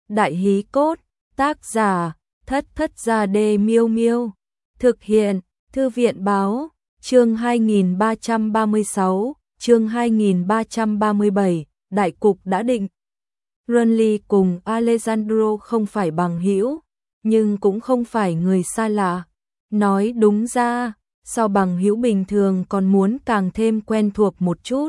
Đại hí cốt, tác giả, Thất Thất Gia Đê Miêu Miêu. Thực hiện, Thư viện báo, chương 2336, chương 2337, đại cục đã định. Renly cùng Alessandro không phải bằng hữu, nhưng cũng không phải người xa lạ. Nói đúng ra, so bằng hữu bình thường còn muốn càng thêm quen thuộc một chút.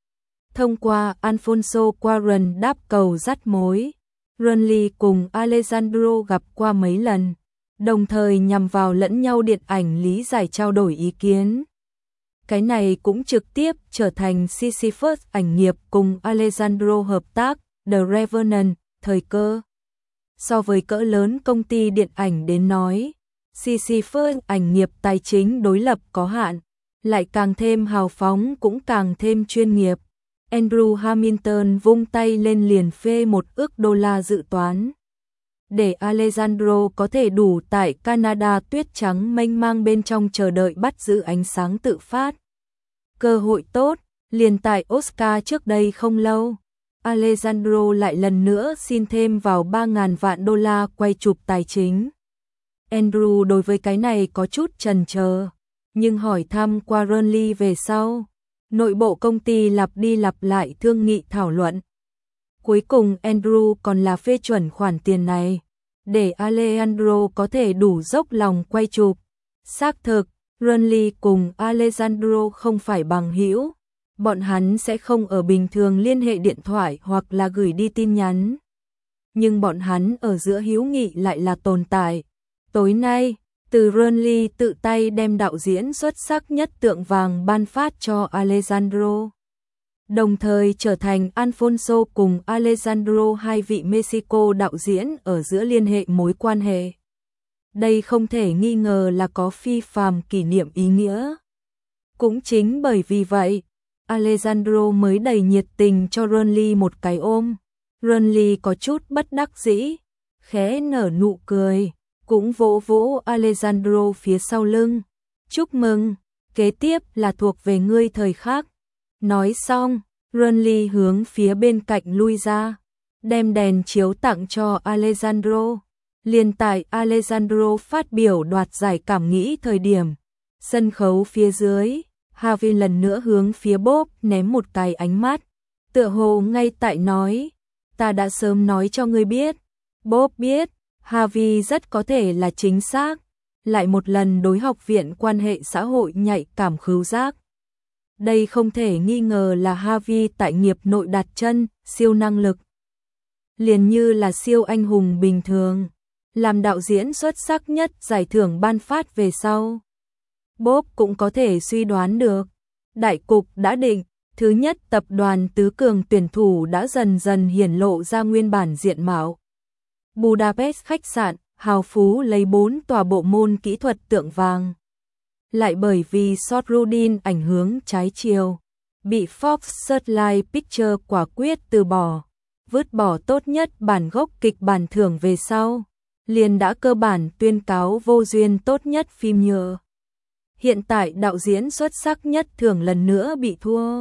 Thông qua Alfonso Cuarón đáp cầu dắt mối, Renly cùng Alessandro gặp qua mấy lần, đồng thời nhằm vào lẫn nhau điện ảnh lý giải trao đổi ý kiến. Cái này cũng trực tiếp trở thành Sisyphus ảnh nghiệp cùng Alessandro hợp tác The Revenant, thời cơ. So với cỡ lớn công ty điện ảnh đến nói, Sisyphus ảnh nghiệp tài chính đối lập có hạn, lại càng thêm hào phóng cũng càng thêm chuyên nghiệp. Andrew Hamilton vung tay lên liền phê $1 ức dự toán, để Alessandro có thể đủ tại Canada tuyết trắng mênh mang bên trong chờ đợi bắt giữ ánh sáng tự phát. Cơ hội tốt, liền tại Oscar trước đây không lâu, Alessandro lại lần nữa xin thêm vào $3.000 vạn quay chụp tài chính. Andrew đối với cái này có chút chần chờ, nhưng hỏi thăm qua Renly về sau, nội bộ công ty lặp đi lặp lại thương nghị thảo luận. Cuối cùng Andrew còn là phê chuẩn khoản tiền này, để Alessandro có thể đủ dốc lòng quay chụp. Xác thực, Renly cùng Alessandro không phải bằng hữu, bọn hắn sẽ không ở bình thường liên hệ điện thoại hoặc là gửi đi tin nhắn. Nhưng bọn hắn ở giữa hữu nghị lại là tồn tại. Tối nay, từ Renly tự tay đem đạo diễn xuất sắc nhất tượng vàng ban phát cho Alessandro, đồng thời trở thành Alfonso cùng Alessandro hai vị Mexico đạo diễn ở giữa liên hệ mối quan hệ. Đây không thể nghi ngờ là có phi phàm kỷ niệm ý nghĩa. Cũng chính bởi vì vậy, Alessandro mới đầy nhiệt tình cho Renly một cái ôm. Renly có chút bất đắc dĩ, khẽ nở nụ cười, cũng vỗ vỗ Alessandro phía sau lưng. Chúc mừng, kế tiếp là thuộc về ngươi thời khắc. Nói xong, Renly hướng phía bên cạnh lui ra, đem đèn chiếu tặng cho Alessandro. Liền tại Alessandro phát biểu đoạt giải cảm nghĩ thời điểm, sân khấu phía dưới, Harvey lần nữa hướng phía Bob ném một cái ánh mắt, tựa hồ ngay tại nói, ta đã sớm nói cho ngươi biết. Bob biết, Harvey rất có thể là chính xác, lại một lần đối học viện quan hệ xã hội nhạy cảm khứu giác. Đây không thể nghi ngờ là Harvey tại nghiệp nội đặt chân, siêu năng lực. Liền như là siêu anh hùng bình thường, làm đạo diễn xuất sắc nhất giải thưởng ban phát về sau. Bob cũng có thể suy đoán được, đại cục đã định, thứ nhất tập đoàn tứ cường tuyển thủ đã dần dần hiển lộ ra nguyên bản diện mạo. Budapest khách sạn, hào phú lấy 4 tòa bộ môn kỹ thuật tượng vàng. Lại bởi vì Sothrudin ảnh hưởng trái chiều, bị Fox Searchlight Pictures quả quyết từ bỏ, vứt bỏ tốt nhất bản gốc kịch bản thưởng về sau, liền đã cơ bản tuyên cáo vô duyên tốt nhất phim nhựa. Hiện tại đạo diễn xuất sắc nhất thưởng lần nữa bị thua.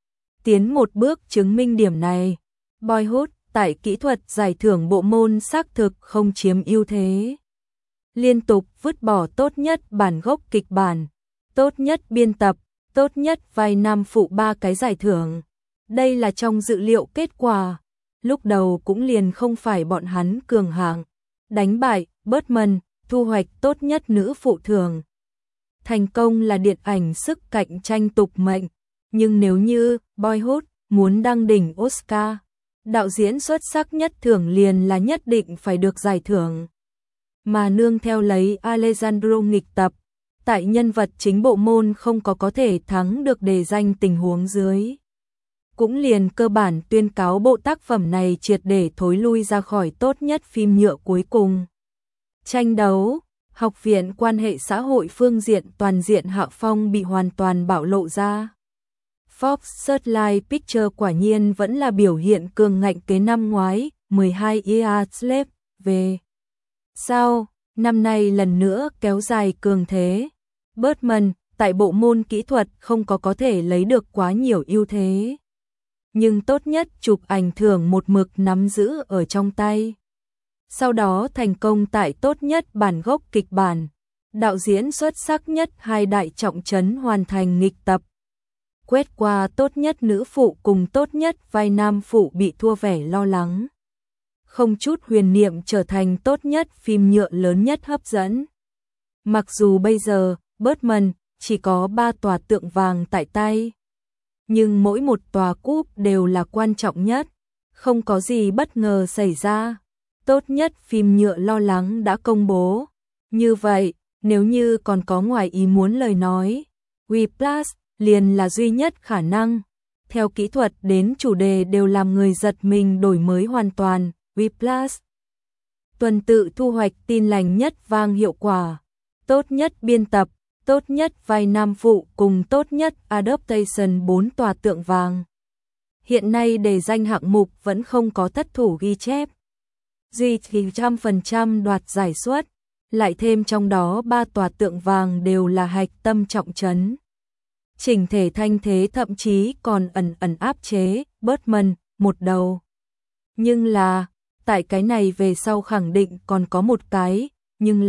Tiến một bước chứng minh điểm này, Boyhood tại kỹ thuật giải thưởng bộ môn xác thực không chiếm ưu thế. Liên tục vứt bỏ tốt nhất bản gốc kịch bản, tốt nhất biên tập, tốt nhất vai nam phụ 3 cái giải thưởng. Đây là trong dự liệu kết quả, lúc đầu cũng liền không phải bọn hắn cường hạng. Đánh bại Birdman, thu hoạch tốt nhất nữ phụ thưởng. Thành công là điện ảnh sức cạnh tranh tục mệnh, nhưng nếu như Boyhood muốn đăng đỉnh Oscar, đạo diễn xuất sắc nhất thưởng liền là nhất định phải được giải thưởng. Mà nương theo lấy Alessandro nghịch tập, tại nhân vật chính bộ môn không có thể thắng được đề danh tình huống dưới, cũng liền cơ bản tuyên cáo bộ tác phẩm này triệt để thối lui ra khỏi tốt nhất phim nhựa cuối cùng. Tranh đấu, học viện quan hệ xã hội phương diện toàn diện hạ phong bị hoàn toàn bạo lộ ra. Fox Searchlight Pictures quả nhiên vẫn là biểu hiện cường ngạnh kế năm ngoái, 12 Years Slave về. Sau, năm nay lần nữa kéo dài cường thế. Birdman, tại bộ môn kỹ thuật không có thể lấy được quá nhiều ưu thế. Nhưng tốt nhất chụp ảnh thưởng một mực nắm giữ ở trong tay. sau đó thành công tại tốt nhất bản gốc kịch bản, đạo diễn xuất sắc nhất 2 đại trọng trấn hoàn thành nghịch tập. Quét qua tốt nhất nữ phụ cùng tốt nhất vai nam phụ bị thua vẻ lo lắng. Không chút huyền niệm trở thành tốt nhất phim nhựa lớn nhất hấp dẫn. Mặc dù bây giờ, Birdman chỉ có 3 tòa tượng vàng tại tay, nhưng mỗi một tòa cúp đều là quan trọng nhất, không có gì bất ngờ xảy ra. Tốt nhất phim nhựa lo lắng đã công bố. Như vậy, nếu như còn có ngoài ý muốn lời nói, Whiplash liền là duy nhất khả năng. Theo kỹ thuật đến chủ đề đều làm người giật mình đổi mới hoàn toàn. Whiplash tuần tự thu hoạch tin lành nhất vang hiệu quả, tốt nhất biên tập, tốt nhất vai nam phụ cùng tốt nhất adaptation 4 tòa tượng vàng. Hiện nay đề danh hạng mục vẫn không có thất thủ ghi chép. Duy trì 100% đoạt giải suất, lại thêm trong đó 3 tòa tượng vàng đều là hạch tâm trọng trấn. Chỉnh thể thanh thế thậm chí còn ẩn áp chế Birdman một đầu. Nhưng là, tại cái này về sau khẳng định còn có một cái, nhưng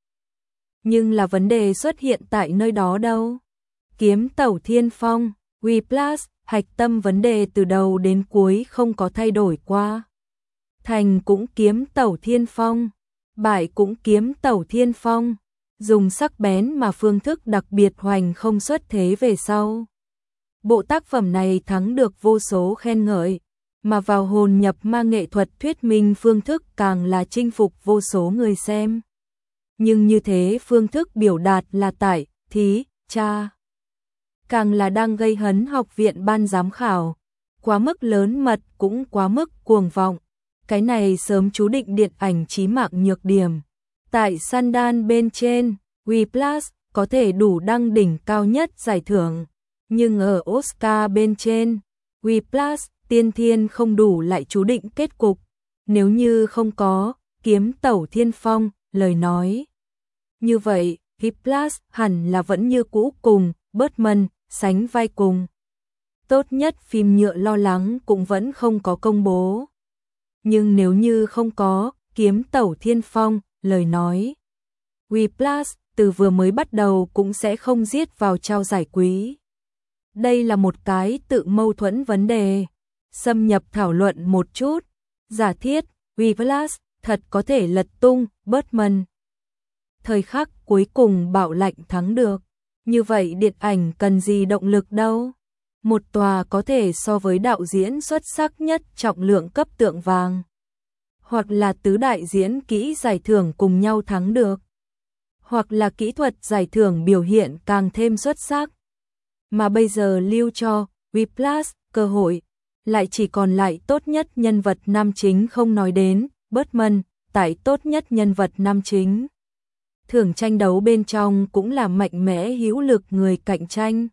là vấn đề xuất hiện tại nơi đó đâu. Kiếm tẩu thiên phong, Whiplash, hạch tâm vấn đề từ đầu đến cuối không có thay đổi qua. Thành cũng kiếm tẩu thiên phong, bại cũng kiếm tẩu thiên phong, dùng sắc bén mà phương thức đặc biệt hoành không xuất thế về sau. Bộ tác phẩm này thắng được vô số khen ngợi, mà vào hồn nhập ma nghệ thuật thuyết minh phương thức càng là chinh phục vô số người xem. Nhưng như thế phương thức biểu đạt là tại, thí, cha. Càng là đang gây hấn học viện ban giám khảo, quá mức lớn mật cũng quá mức cuồng vọng. Cái này sớm chú định điện ảnh chí mạng nhược điểm. Tại Sundance bên trên, Whiplash có thể đủ đăng đỉnh cao nhất giải thưởng, nhưng ở Oscar bên trên, Whiplash tiên thiên không đủ lại chú định kết cục. Nếu như không có kiếm tẩu thiên phong, lời nói như vậy, Whiplash hẳn là vẫn như cũ cùng Birdman sánh vai cùng. Tốt nhất phim nhựa lo lắng cũng vẫn không có công bố. Nhưng nếu như không có kiếm tẩu thiên phong, lời nói Whiplash từ vừa mới bắt đầu cũng sẽ không giết vào trao giải quý. Đây là một cái tự mâu thuẫn vấn đề. Xâm nhập thảo luận một chút. Giả thiết, Whiplash thật có thể lật tung Birdman. Thời khắc cuối cùng Bảo Lạnh thắng được. Như vậy điện ảnh cần gì động lực đâu. Một tòa có thể so với đạo diễn xuất sắc nhất trọng lượng cấp tượng vàng. Hoặc là tứ đại diễn kỹ giải thưởng cùng nhau thắng được. Hoặc là kỹ thuật giải thưởng biểu hiện càng thêm xuất sắc. Mà bây giờ lưu cho Whiplash cơ hội, lại chỉ còn lại tốt nhất nhân vật nam chính không nói đến, Birdman, tại tốt nhất nhân vật nam chính. Thưởng tranh đấu bên trong cũng là mạnh mẽ hữu lực người cạnh tranh.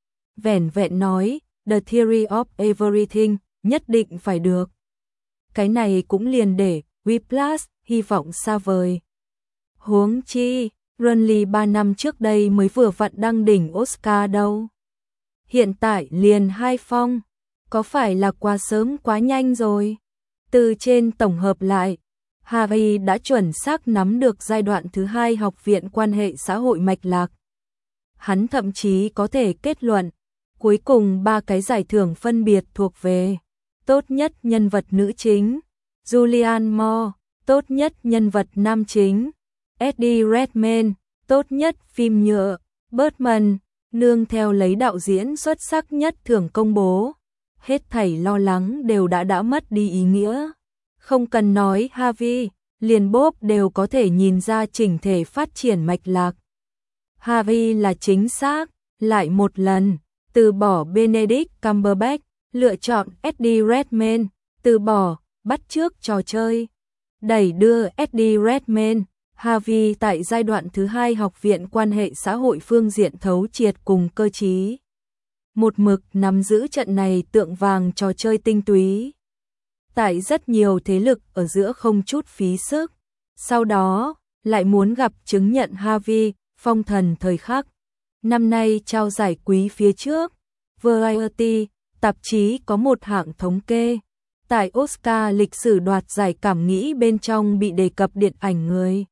Vẻn vẹn nói, The Theory of Everything, nhất định phải được. Cái này cũng liền để Whiplash hy vọng xa vời. Huống chi, Runly 3 năm trước đây mới vừa vặn đăng đỉnh Oscar đâu. Hiện tại liền 2 phong, có phải là quá sớm quá nhanh rồi? Từ trên tổng hợp lại, Harvey đã chuẩn xác nắm được giai đoạn thứ 2 học viện quan hệ xã hội mạch lạc. Hắn thậm chí có thể kết luận, cuối cùng 3 cái giải thưởng phân biệt thuộc về tốt nhất nhân vật nữ chính, Julianne Moore, tốt nhất nhân vật nam chính, Eddie Redmayne, tốt nhất phim nhựa, Birdman, nương theo lấy đạo diễn xuất sắc nhất thưởng công bố. Hết thảy lo lắng đều đã mất đi ý nghĩa. Không cần nói Harvey, liền Bob đều có thể nhìn ra chỉnh thể phát triển mạch lạc. Harvey là chính xác, lại một lần, từ bỏ Benedict Cumberbatch, lựa chọn Eddie Redmayne, từ bỏ, bắt chước trò chơi. Đẩy đưa Eddie Redmayne, Harvey tại giai đoạn thứ 2 học viện quan hệ xã hội phương diện thấu triệt cùng cơ trí. Một mực nắm giữ trận này tượng vàng trò chơi tinh túy. Tại rất nhiều thế lực ở giữa không chút phí sức. Sau đó, lại muốn gặp chứng nhận Harvey, phong thần thời khắc. Năm nay trao giải quý phía trước, Variety, tạp chí có một hạng thống kê. tại Oscar lịch sử đoạt giải cảm nghĩ bên trong bị đề cập điện ảnh người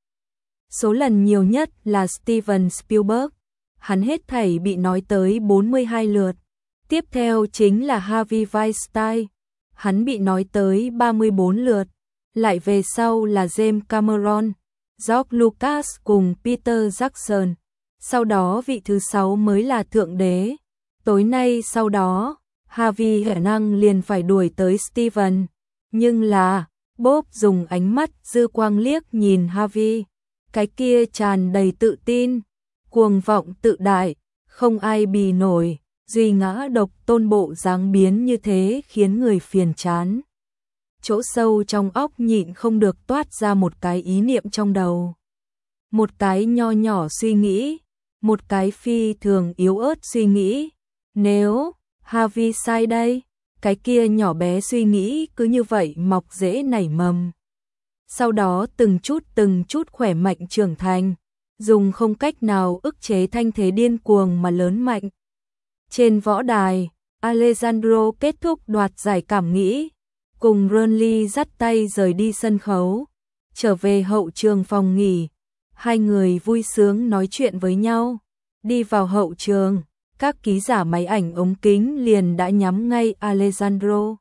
số lần nhiều nhất là Steven Spielberg, hắn hết thảy bị nói tới 42 lượt. Tiếp theo chính là Harvey Weinstein, hắn bị nói tới 34 lượt. Lại về sau là James Cameron, George Lucas cùng Peter Jackson. Sau đó vị thứ 6 mới là Thượng Đế. Tối nay sau đó, Harvey khả năng liền phải đuổi tới Steven. Nhưng là, Bob dùng ánh mắt dư quang liếc nhìn Harvey. Cái kia tràn đầy tự tin, cuồng vọng tự đại, không ai bì nổi, duy ngã độc tôn bộ dáng biến như thế khiến người phiền chán. Chỗ sâu trong óc nhịn không được toát ra một cái ý niệm trong đầu. Một cái nho nhỏ suy nghĩ, một cái phi thường yếu ớt suy nghĩ. Nếu Harvey sai đây, cái kia nhỏ bé suy nghĩ cứ như vậy mọc rễ nảy mầm. Sau đó từng chút khỏe mạnh trưởng thành, dùng không cách nào ức chế thanh thế điên cuồng mà lớn mạnh. Trên võ đài, Alessandro kết thúc đoạt giải cảm nghĩ, cùng Ronly dắt tay rời đi sân khấu, trở về hậu trường phòng nghỉ. Hai người vui sướng nói chuyện với nhau, đi vào hậu trường, các ký giả máy ảnh ống kính liền đã nhắm ngay Alessandro.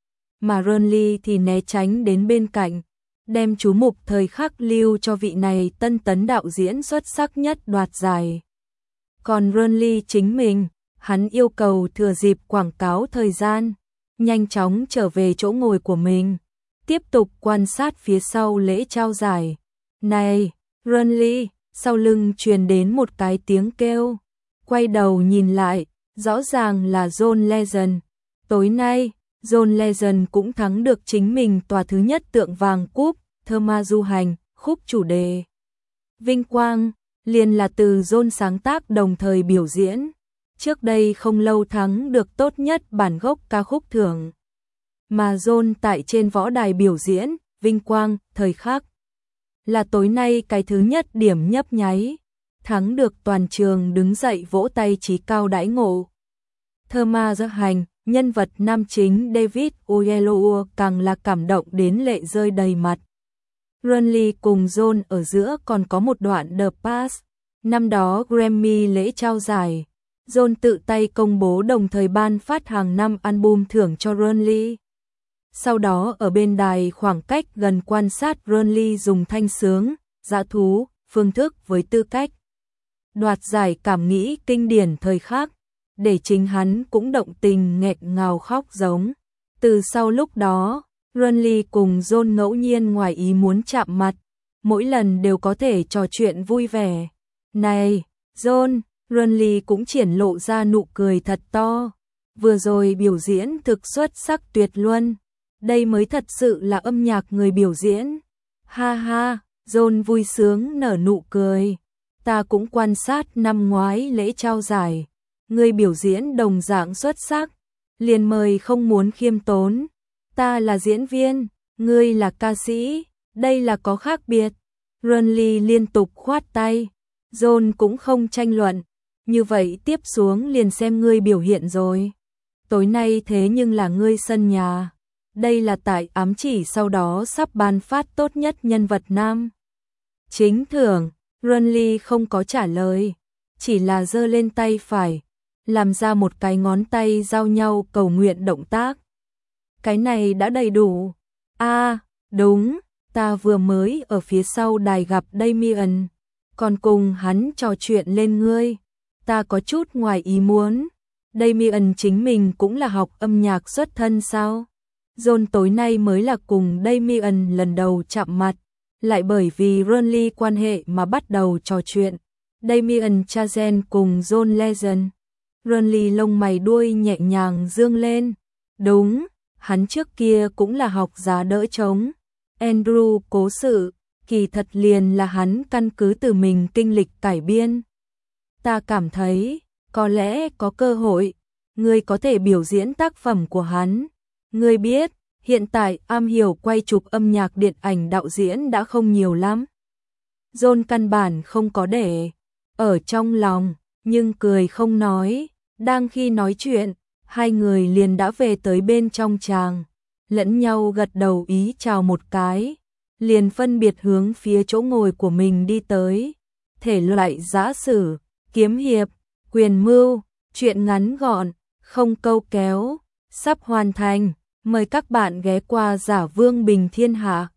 Mà Ronly thì né tránh đến bên cạnh, đem chú mục thời khắc lưu cho vị này tân tấn đạo diễn xuất sắc nhất đoạt giải. Còn Ronly chính mình, hắn yêu cầu thừa dịp quảng cáo thời gian, nhanh chóng trở về chỗ ngồi của mình, tiếp tục quan sát phía sau lễ trao giải. Này, Ronly, sau lưng truyền đến một cái tiếng kêu, quay đầu nhìn lại, rõ ràng là John Legend. Tối nay, John Legend cũng thắng được chính mình tòa thứ nhất tượng vàng cúp, Thơ ma du hành, khúc chủ đề. Vinh quang, liền là từ John sáng tác đồng thời biểu diễn. Trước đây không lâu thắng được tốt nhất bản gốc ca khúc thưởng. Mà John tại trên võ đài biểu diễn, vinh quang, thời khắc. Là tối nay cái thứ nhất điểm nhấp nháy. Thắng được toàn trường đứng dậy vỗ tay chí cao đãi ngộ. Thơ ma du hành, nhân vật nam chính David Oyelowo càng là cảm động đến lệ rơi đầy mặt. Ronly cùng John ở giữa còn có một đoạn The Pass. Năm đó Grammy lễ trao giải, John tự tay công bố đồng thời ban phát hàng năm album thưởng cho Ronly. Sau đó ở bên đài khoảng cách gần quan sát Ronly dùng thanh sướng, dã thú, phương thức với tư cách đoạt giải cảm nghĩ kinh điển thời khắc, để chính hắn cũng động tình nghẹn ngào khóc giống. Từ sau lúc đó, Ronly cùng John ngẫu nhiên ngoài ý muốn chạm mặt, mỗi lần đều có thể trò chuyện vui vẻ. Này, John, Ronly cũng triển lộ ra nụ cười thật to. Vừa rồi biểu diễn thực xuất sắc tuyệt luân. Đây mới thật sự là âm nhạc người biểu diễn. Ha ha, John vui sướng nở nụ cười. Ta cũng quan sát năm ngoái lễ trao giải. Người biểu diễn đồng dạng xuất sắc. Liền mời không muốn khiêm tốn. Ta là diễn viên, ngươi là ca sĩ, đây là có khác biệt. Ronly liên tục khoát tay. John cũng không tranh luận. Như vậy tiếp xuống liền xem ngươi biểu hiện rồi. Tối nay thế nhưng là ngươi sân nhà. Đây là tại ám chỉ sau đó sắp ban phát tốt nhất nhân vật nam chính thưởng. Ronly không có trả lời, chỉ là giơ lên tay phải, làm ra một cái ngón tay giao nhau cầu nguyện động tác. Cái này đã đầy đủ. Đúng, ta vừa mới ở phía sau đài gặp Damien, còn cùng hắn trò chuyện lên ngươi. Ta có chút ngoài ý muốn. Damien chính mình cũng là học âm nhạc xuất thân sao? John tối nay mới là cùng Damien lần đầu chạm mặt, lại bởi vì Ronly quan hệ mà bắt đầu trò chuyện. Damien Chazelle cùng John Legend. Ronly lông mày đuôi nhẹ nhàng dương lên. Đúng, hắn trước kia cũng là học giá đỡ trống. Andrew cố sự, kỳ thật liền là hắn căn cứ từ mình kinh lịch cải biên. Ta cảm thấy, có lẽ có cơ hội, ngươi có thể biểu diễn tác phẩm của hắn. Ngươi biết, hiện tại am hiểu quay chụp âm nhạc điện ảnh đạo diễn đã không nhiều lắm. John căn bản không có để ở trong lòng, nhưng cười không nói. Đang khi nói chuyện, hai người liền đã về tới bên trong tràng. lẫn nhau gật đầu ý chào một cái, liền phân biệt hướng phía chỗ ngồi của mình đi tới. Thể loại giã sử, kiếm hiệp, quyền mưu, truyện ngắn gọn, không câu kéo, sắp hoàn thành. Mời các bạn ghé qua Giả Vương Bình Thiên Hạ.